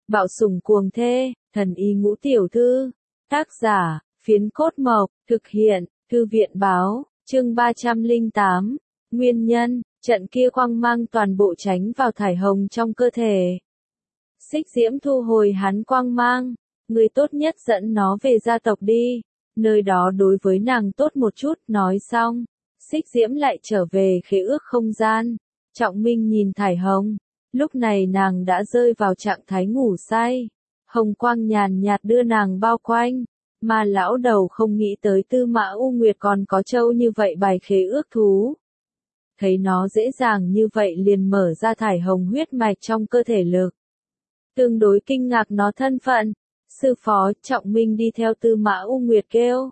Bạo sủng cuồng thê, thần y ngũ tiểu thư. Tác giả, Phiến Cốt Mộc, thực hiện, Thư viện báo, chương 308. Nguyên nhân, trận kia quang mang toàn bộ tránh vào thải hồng trong cơ thể. Xích Diễm thu hồi hắn quang mang, người tốt nhất dẫn nó về gia tộc đi, nơi đó đối với nàng tốt một chút. Nói xong, Xích Diễm lại trở về khế ước không gian. Trọng Minh nhìn thải hồng, lúc này nàng đã rơi vào trạng thái ngủ say, hồng quang nhàn nhạt đưa nàng bao quanh, mà lão đầu không nghĩ tới Tư Mã U Nguyệt còn có trâu như vậy bài khế ước thú. Thấy nó dễ dàng như vậy liền mở ra thải hồng huyết mạch trong cơ thể lực. Tương đối kinh ngạc nó thân phận, sư phó. Trọng Minh đi theo Tư Mã U Nguyệt kêu.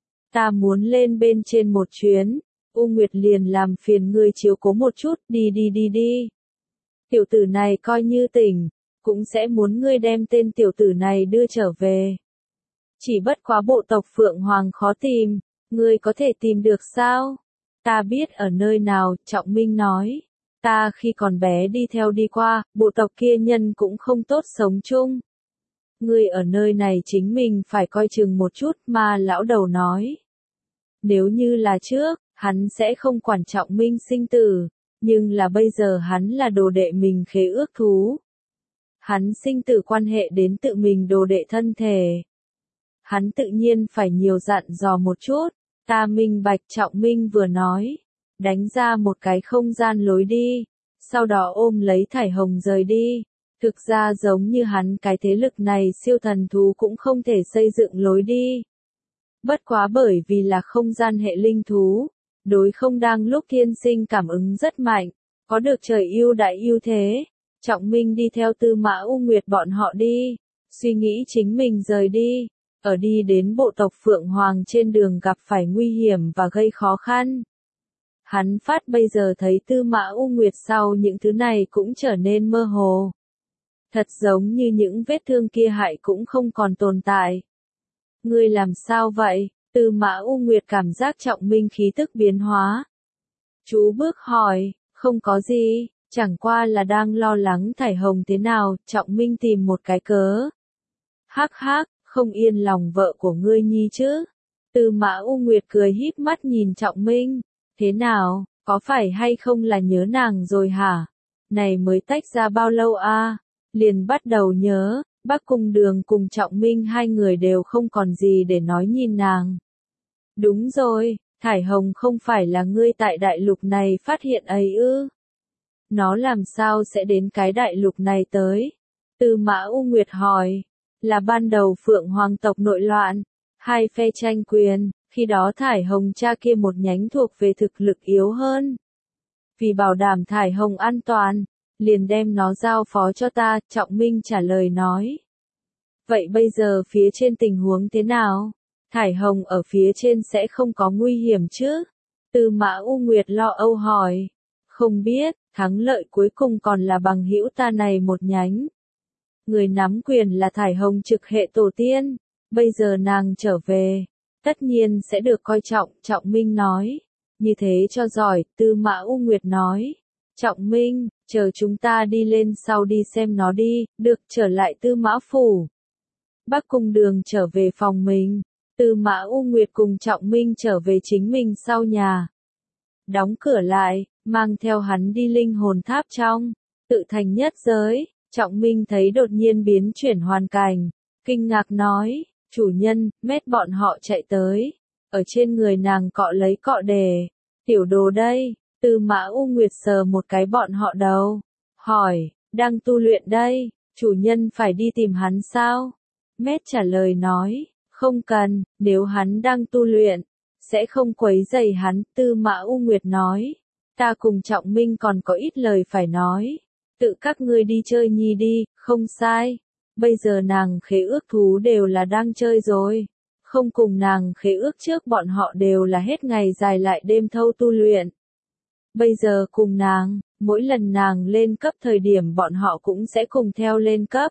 Ta muốn lên bên trên một chuyến. U Nguyệt liền làm phiền ngươi chiếu cố một chút, đi. Tiểu tử này coi như tỉnh, cũng sẽ muốn ngươi đem tên tiểu tử này đưa trở về. Chỉ bất quá bộ tộc Phượng Hoàng khó tìm, ngươi có thể tìm được sao? Ta biết ở nơi nào, Trọng Minh nói. Ta khi còn bé đi theo đi qua, bộ tộc kia nhân cũng không tốt sống chung. Ngươi ở nơi này chính mình phải coi chừng một chút, mà lão đầu nói. Nếu như là trước, hắn sẽ không quản Trọng Minh sinh tử, nhưng là bây giờ hắn là đồ đệ mình khế ước thú. Hắn sinh tử quan hệ đến tự mình đồ đệ thân thể. Hắn tự nhiên phải nhiều dặn dò một chút. Ta minh bạch. Trọng Minh vừa nói, đánh ra một cái không gian lối đi, sau đó ôm lấy thải hồng rời đi. Thực ra giống như hắn cái thế lực này siêu thần thú cũng không thể xây dựng lối đi. Bất quá bởi vì là không gian hệ linh thú, đối không đang lúc thiên sinh cảm ứng rất mạnh, có được trời ưu đại ưu thế. Trọng Minh đi theo Tư Mã U Nguyệt bọn họ đi, suy nghĩ chính mình rời đi. Ở đi đến bộ tộc Phượng Hoàng trên đường gặp phải nguy hiểm và gây khó khăn. Hắn phát bây giờ thấy Tư Mã U Nguyệt sau những thứ này cũng trở nên mơ hồ. Thật giống như những vết thương kia hại cũng không còn tồn tại. Ngươi làm sao vậy? Tư Mã U Nguyệt cảm giác Trọng Minh khí tức biến hóa. Chú bước hỏi, không có gì, chẳng qua là đang lo lắng thải hồng thế nào. Trọng Minh tìm một cái cớ. Hắc hắc, không yên lòng vợ của ngươi nhi chứ? Tư Mã U Nguyệt cười híp mắt nhìn Trọng Minh. Thế nào, có phải hay không là nhớ nàng rồi hả? Này mới tách ra bao lâu a? Liền bắt đầu nhớ. Bắc Cung Đường cùng Trọng Minh hai người đều không còn gì để nói nhìn nàng. Đúng rồi, thải hồng không phải là ngươi tại đại lục này phát hiện ấy ư? Nó làm sao sẽ đến cái đại lục này tới? Tư Mã U Nguyệt hỏi. Là ban đầu Phượng Hoàng tộc nội loạn, hai phe tranh quyền, khi đó thải hồng cha kia một nhánh thuộc về thực lực yếu hơn. Vì bảo đảm thải hồng an toàn, liền đem nó giao phó cho ta. Trọng Minh trả lời nói. Vậy bây giờ phía trên tình huống thế nào? Thải hồng ở phía trên sẽ không có nguy hiểm chứ? Tư Mã U Nguyệt lo âu hỏi. Không biết, thắng lợi cuối cùng còn là bằng hữu ta này một nhánh. Người nắm quyền là thải hồng trực hệ tổ tiên, bây giờ nàng trở về, tất nhiên sẽ được coi trọng. Trọng Minh nói. Như thế cho giỏi. Tư Mã U Nguyệt nói. Trọng Minh, chờ chúng ta đi lên sau đi xem nó đi. Được. Trở lại Tư Mã phủ. Bắc Cung Đường trở về phòng mình. Tư Mã U Nguyệt cùng Trọng Minh trở về chính mình sau nhà. Đóng cửa lại, mang theo hắn đi linh hồn tháp trong tự thành nhất giới. Trọng Minh thấy đột nhiên biến chuyển hoàn cảnh, kinh ngạc nói, chủ nhân, mét bọn họ chạy tới, ở trên người nàng cọ lấy cọ đề, tiểu đồ đây. Tư Mã U Nguyệt sờ một cái bọn họ đầu, hỏi, đang tu luyện đây, chủ nhân phải đi tìm hắn sao? Mét trả lời nói, không cần, nếu hắn đang tu luyện, sẽ không quấy rầy hắn. Tư Mã U Nguyệt nói, ta cùng Trọng Minh còn có ít lời phải nói. Tự các ngươi đi chơi nhi đi. Không sai. Bây giờ nàng khế ước thú đều là đang chơi rồi. Không cùng nàng khế ước trước bọn họ đều là hết ngày dài lại đêm thâu tu luyện. Bây giờ cùng nàng, mỗi lần nàng lên cấp thời điểm bọn họ cũng sẽ cùng theo lên cấp.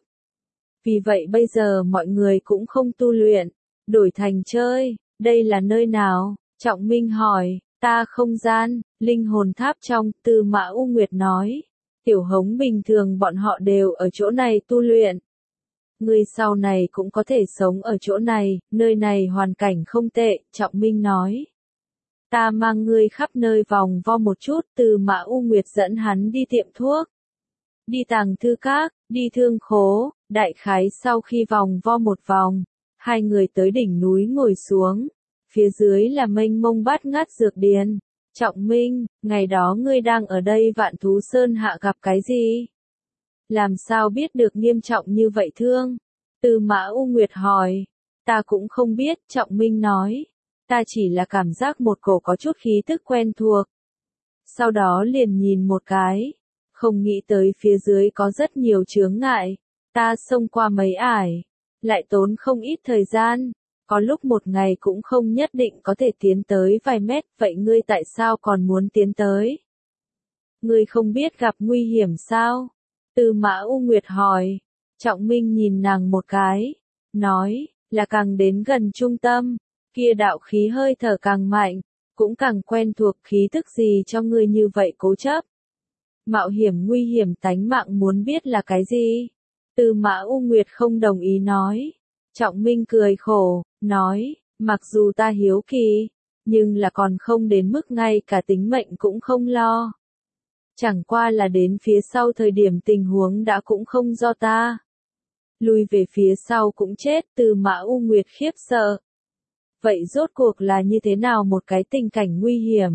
Vì vậy bây giờ mọi người cũng không tu luyện, đổi thành chơi. Đây là nơi nào? Trọng Minh hỏi. Ta không gian, linh hồn tháp trong. Tư Mã U Nguyệt nói. Tiểu Hống bình thường bọn họ đều ở chỗ này tu luyện. Ngươi sau này cũng có thể sống ở chỗ này, nơi này hoàn cảnh không tệ, Trọng Minh nói. Ta mang ngươi khắp nơi vòng vo một chút, Từ Mã U Nguyệt dẫn hắn đi tiệm thuốc, đi tàng thư các, đi thương khố, đại khái sau khi vòng vo một vòng, hai người tới đỉnh núi ngồi xuống, phía dưới là mênh mông bát ngát dược điền. Trọng Minh, ngày đó ngươi đang ở đây Vạn Thú Sơn hạ gặp cái gì? Làm sao biết được nghiêm trọng như vậy thương? Từ Mã U Nguyệt hỏi. Ta cũng không biết, Trọng Minh nói. Ta chỉ là cảm giác một cổ có chút khí tức quen thuộc. Sau đó liền nhìn một cái. Không nghĩ tới phía dưới có rất nhiều chướng ngại. Ta xông qua mấy ải. Lại tốn không ít thời gian. Có lúc một ngày cũng không nhất định có thể tiến tới vài mét. Vậy ngươi tại sao còn muốn tiến tới? Ngươi không biết gặp nguy hiểm sao? Từ Mã U Nguyệt hỏi. Trọng Minh nhìn nàng một cái. Nói, là càng đến gần trung tâm. Kia đạo khí hơi thở càng mạnh. Cũng càng quen thuộc khí tức gì cho ngươi như vậy cố chấp. Mạo hiểm nguy hiểm tánh mạng muốn biết là cái gì? Từ Mã U Nguyệt không đồng ý nói. Trọng Minh cười khổ, nói, mặc dù ta hiếu kỳ, nhưng là còn không đến mức ngay cả tính mệnh cũng không lo. Chẳng qua là đến phía sau thời điểm tình huống đã cũng không do ta. Lùi về phía sau cũng chết. Từ Mã U Nguyệt khiếp sợ. Vậy rốt cuộc là như thế nào một cái tình cảnh nguy hiểm?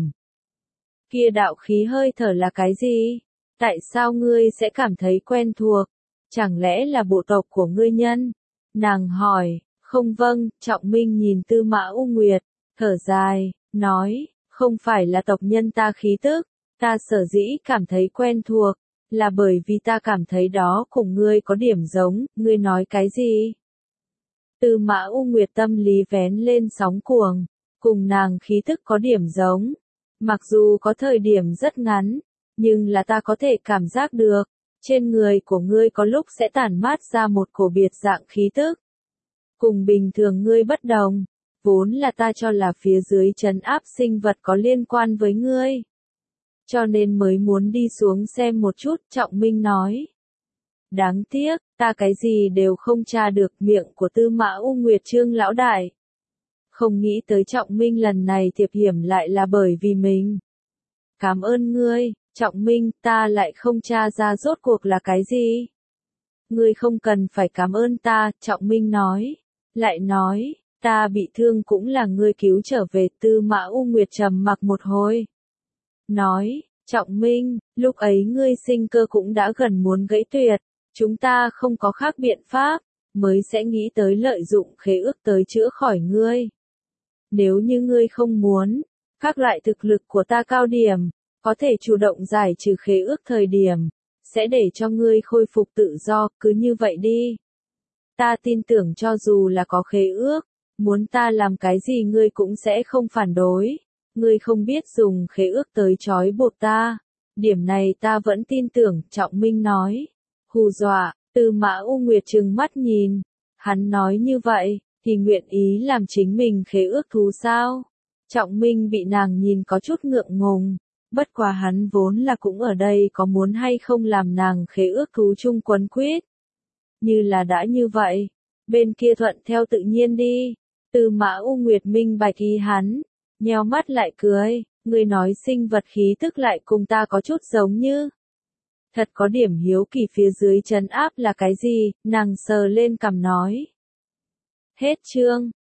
Kia đạo khí hơi thở là cái gì? Tại sao ngươi sẽ cảm thấy quen thuộc? Chẳng lẽ là bộ tộc của ngươi nhân? Nàng hỏi. Không vâng, Trọng Minh nhìn Tư Mã U Nguyệt, thở dài, nói, không phải là tộc nhân ta khí tức, ta sở dĩ cảm thấy quen thuộc, là bởi vì ta cảm thấy đó cùng ngươi có điểm giống, ngươi nói cái gì? Tư Mã U Nguyệt tâm lý vén lên sóng cuồng, cùng nàng khí tức có điểm giống, mặc dù có thời điểm rất ngắn, nhưng là ta có thể cảm giác được, trên người của ngươi có lúc sẽ tản mát ra một cổ biệt dạng khí tức. Cùng bình thường ngươi bất đồng, vốn là ta cho là phía dưới trấn áp sinh vật có liên quan với ngươi. Cho nên mới muốn đi xuống xem một chút, Trọng Minh nói. Đáng tiếc, ta cái gì đều không tra được. Miệng của Tư Mã U Nguyệt trương lão đại. Không nghĩ tới Trọng Minh lần này thiệp hiểm lại là bởi vì mình. Cảm ơn ngươi, Trọng Minh, ta lại không tra ra rốt cuộc là cái gì. Ngươi không cần phải cảm ơn ta, Trọng Minh nói. Lại nói, ta bị thương cũng là ngươi cứu trở về. Tư Mã U Nguyệt trầm mặc một hồi. Nói, Trọng Minh, lúc ấy ngươi sinh cơ cũng đã gần muốn gãy tuyệt. Chúng ta không có khác biện pháp, mới sẽ nghĩ tới lợi dụng khế ước tới chữa khỏi ngươi. Nếu như ngươi không muốn, các loại thực lực của ta cao điểm, có thể chủ động giải trừ khế ước thời điểm, sẽ để cho ngươi khôi phục tự do, cứ như vậy đi. Ta tin tưởng cho dù là có khế ước, muốn ta làm cái gì ngươi cũng sẽ không phản đối. Ngươi không biết dùng khế ước tới trói buộc ta. Điểm này ta vẫn tin tưởng, Trọng Minh nói. Hù dọa, Tư Mã U Nguyệt trừng mắt nhìn. Hắn nói như vậy, thì nguyện ý làm chính mình khế ước thú sao? Trọng Minh bị nàng nhìn có chút ngượng ngùng. Bất quá hắn vốn là cũng ở đây có muốn hay không làm nàng khế ước thú chung quấn quýt. Như là đã như vậy, bên kia thuận theo tự nhiên đi. Tư Mã U Nguyệt minh bạch ý hắn, nheo mắt lại cười, ngươi nói sinh vật khí tức lại cùng ta có chút giống như. Thật có điểm hiếu kỳ phía dưới trấn áp là cái gì, nàng sờ lên cằm nói. Hết chương.